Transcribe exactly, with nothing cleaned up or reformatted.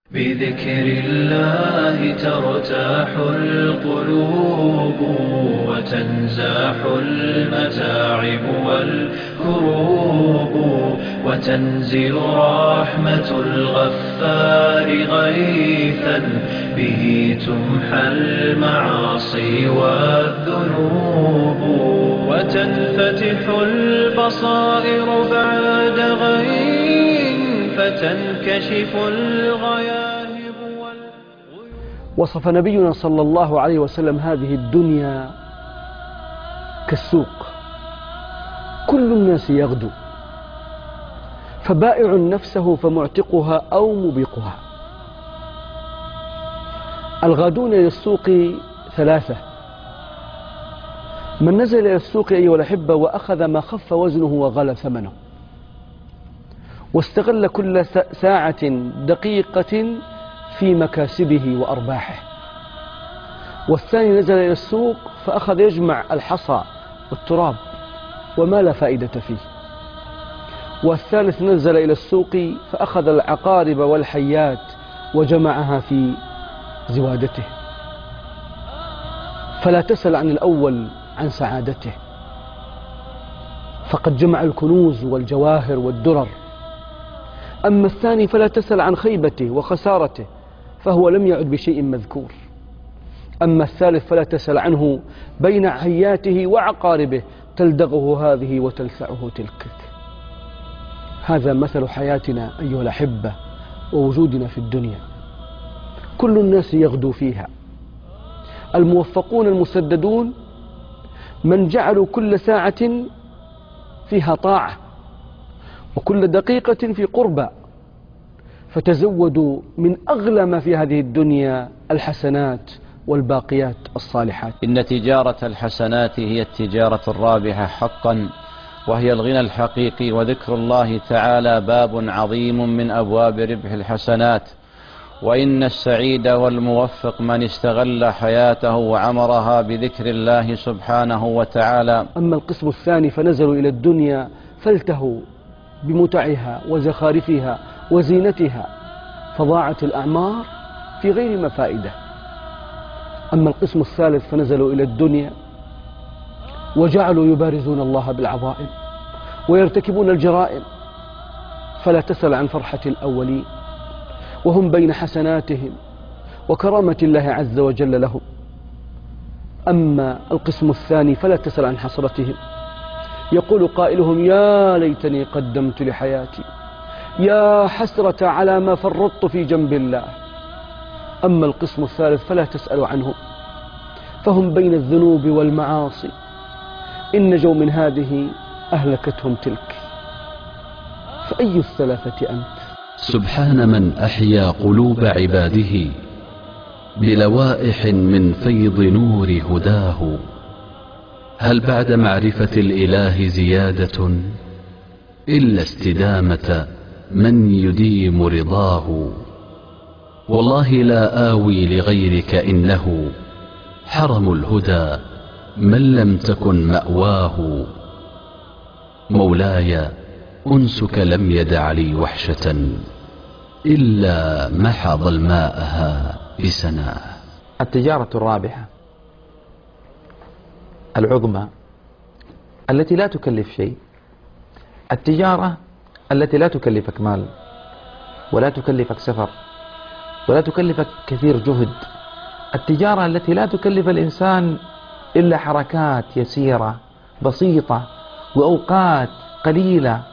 بذكر الله ترتاح القلوب وتنزاح المتاعب والكروب وتنزل رحمة الغفار غيثا به تمحى المعاصي والذنوب وتنفتح البصائر بعد غين فتنكشف الغياهب والغيوب. وصف نبينا صلى الله عليه وسلم هذه الدنيا كالسوق، كل الناس يغدو، فبائع نفسه فمعتقها أو مبيقها. الغادون إلى السوق ثلاثة: من نزل إلى السوق أيها الأحبة وأخذ ما خف وزنه وغلى ثمنه، واستغل كل ساعة دقيقة في مكاسبه وأرباحه. والثاني نزل إلى السوق فأخذ يجمع الحصى والتراب وما لا فائدة فيه. والثالث نزل إلى السوق فأخذ العقارب والحيات وجمعها في زوادته. فلا تسل عن الأول عن سعادته، فقد جمع الكنوز والجواهر والدرر. أما الثاني فلا تسل عن خيبته وخسارته، فهو لم يعد بشيء مذكور. أما الثالث فلا تسل عنه بين حياته وعقاربه، تلدغه هذه وتلسعه تلك. هذا مثل حياتنا أيها الأحبة ووجودنا في الدنيا، كل الناس يغدو فيها. الموفقون المسددون من جعلوا كل ساعة فيها طاعة وكل دقيقة في قربى، فتزودوا من أغلى ما في هذه الدنيا الحسنات والباقيات الصالحات. إن تجارة الحسنات هي التجارة الرابحة حقا، وهي الغنى الحقيقي، وذكر الله تعالى باب عظيم من أبواب ربح الحسنات. وإن السعيد والموفق من استغل حياته وعمرها بذكر الله سبحانه وتعالى. أما القسم الثاني فنزلوا إلى الدنيا فالتهوا بمتعها وزخارفها وزينتها، فضاعت الأعمار في غير ما فائدة. أما القسم الثالث فنزلوا إلى الدنيا وجعلوا يبارزون الله بالعظائم ويرتكبون الجرائم، فلا تسل عن فرحة الأولين وهم بين حسناتهم وكرامة الله عز وجل لهم. أما القسم الثاني فلا تسل عن حسرتهم، يقول قائلهم: يا ليتني قدمت لحياتي، يا حسرة على ما فرطت في جنب الله. أما القسم الثالث فلا تسأل عنهم، فهم بين الذنوب والمعاصي، إن نجوا من هذه أهلكتهم تلك. فأي الثلاثة أنت؟ سبحان من أحيا قلوب عباده بلوائح من فيض نور هداه. هل بعد معرفة الإله زيادة إلا استدامة من يديم رضاه؟ والله لا آوي لغيرك، إنه حرم الهدى من لم تكن مأواه. مولاي أنسك لم يدع لي وحشة إلا محى ظلماءها بسناه. التجارة الرابحة العظمى التي لا تكلف شيء، التجارة التي لا تكلفك مال ولا تكلفك سفر ولا تكلفك كثير جهد، التجارة التي لا تكلف الإنسان إلا حركات يسيرة بسيطة وأوقات قليلة